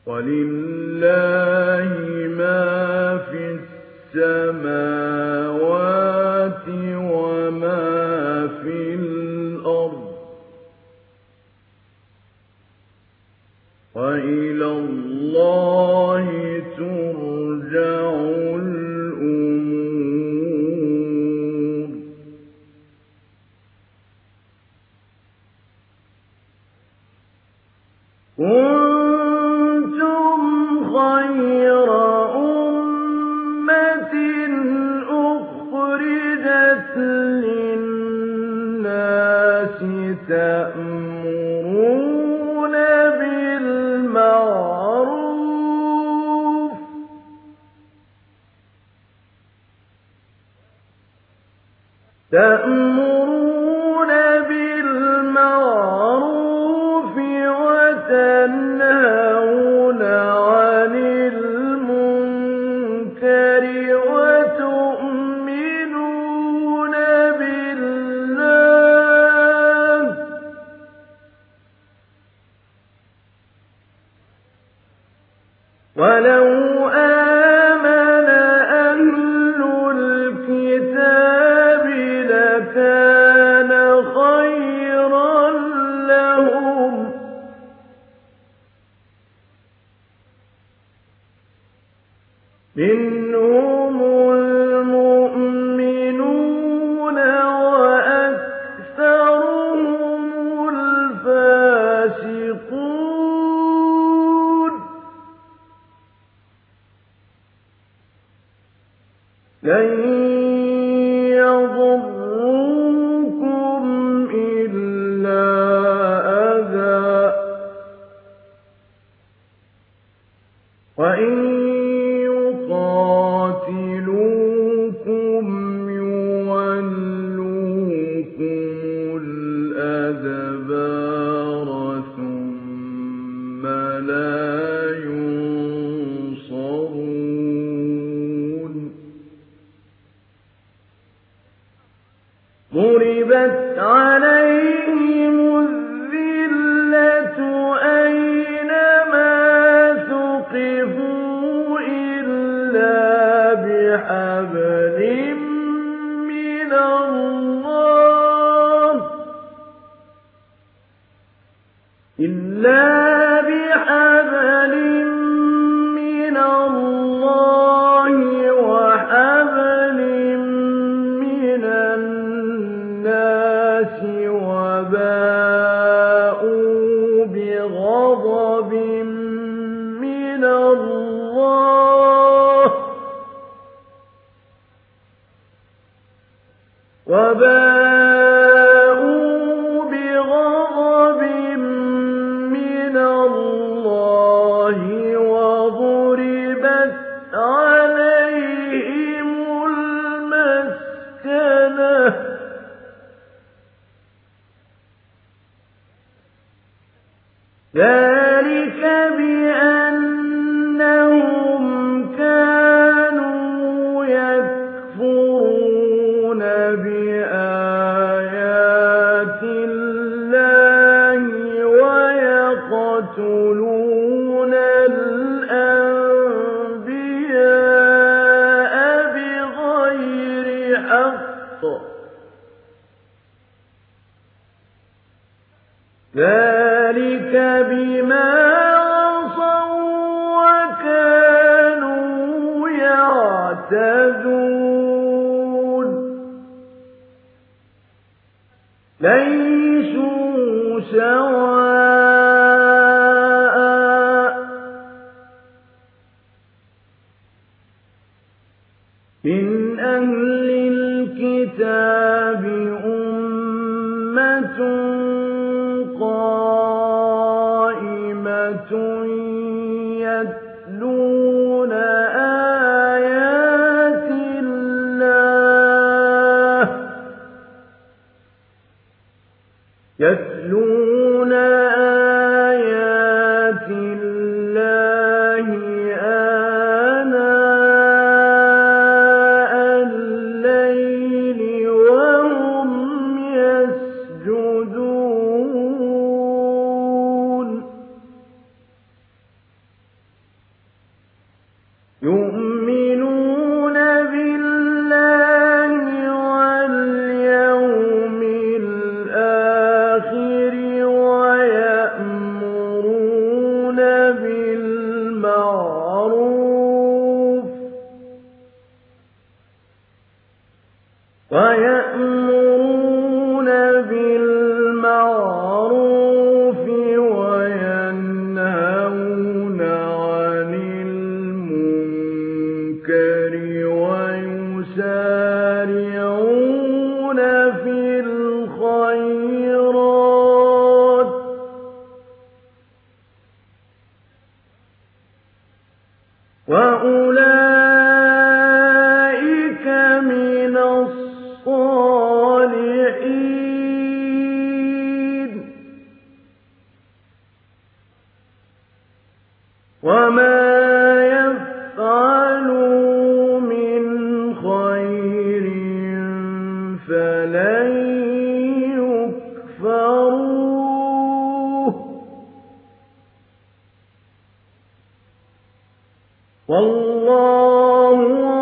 وَلِلَّهِ مَا فِي السَّمَاوَاتِ وَمَا فِي الْأَرْضِ ۚ وَإِلَى اللَّهِ تُرْجَعُ الْأُمُورُ. كُنتُمْ خَيْرَ أُمَّةٍ أُخْرِجَتْ لِلنَّاسِ تَأْمُرُونَ بِالْمَعْرُوفِ وَتَنْهَوْنَ عَنِ الْمُنكَرِ وَتُؤْمِنُونَ بِاللَّهِ ۗ وَلَوْ آمَنَ أَهْلُ الْكِتَابِ لَكَانَ خَيْرًا لَّهُم ۚ مِّنْهُمُ الْمُؤْمِنُونَ وَأَكْثَرُهُمُ الْفَاسِقُونَ. لَن يَضُرُّوكُمْ إِلَّا أَذًى ۖ وَإِن يُقَاتِلُوكُمْ يُوَلُّوكُمُ الْأَدْبَارَ ثُمَّ لَا يُنصَرُونَ. ضُرِبَتْ عَلَيْهِمُ الذِّلَّةُ أَيْنَمَا ثُقِفُوا إِلَّا بِحَبْلٍ مِّنَ اللَّهِ وَحَبْلٍ مِّنَ النَّاسِ وَبَاءُوا بِغَضَبٍ مِّنَ اللَّهِ وَضُرِبَتْ عَلَيْهِمُ الْمَسْكَنَةُ ۚ ذَٰلِكَ بِأَنَّهُمْ كَانُوا يَكْفُرُونَ بِآيَاتِ اللَّهِ وَيَقْتُلُونَ الْأَنبِيَاءَ بِغَيْرِ حَقٍّ ۚ ذَٰلِكَ بِمَا عَصَوا وَّكَانُوا يَعْتَدُونَ. لَيْسُوا سَوَاءً ۗ مِّنْ أَهْلِ الْكِتَابِ أُمَّةٌ قَائِمَةٌ يَتْلُونَ آيَاتِ اللَّهِ آنَاءَ اللَّيْلِ وَهُمْ يَسْجُدُونَ. يؤمنون بالله واليوم الآخر ويأمرون بالمعروف وينهون عن المنكر ويسارعون في الخيرات وأولئك من الصالحين وما يفعلوا من خير فلن يكفروه والله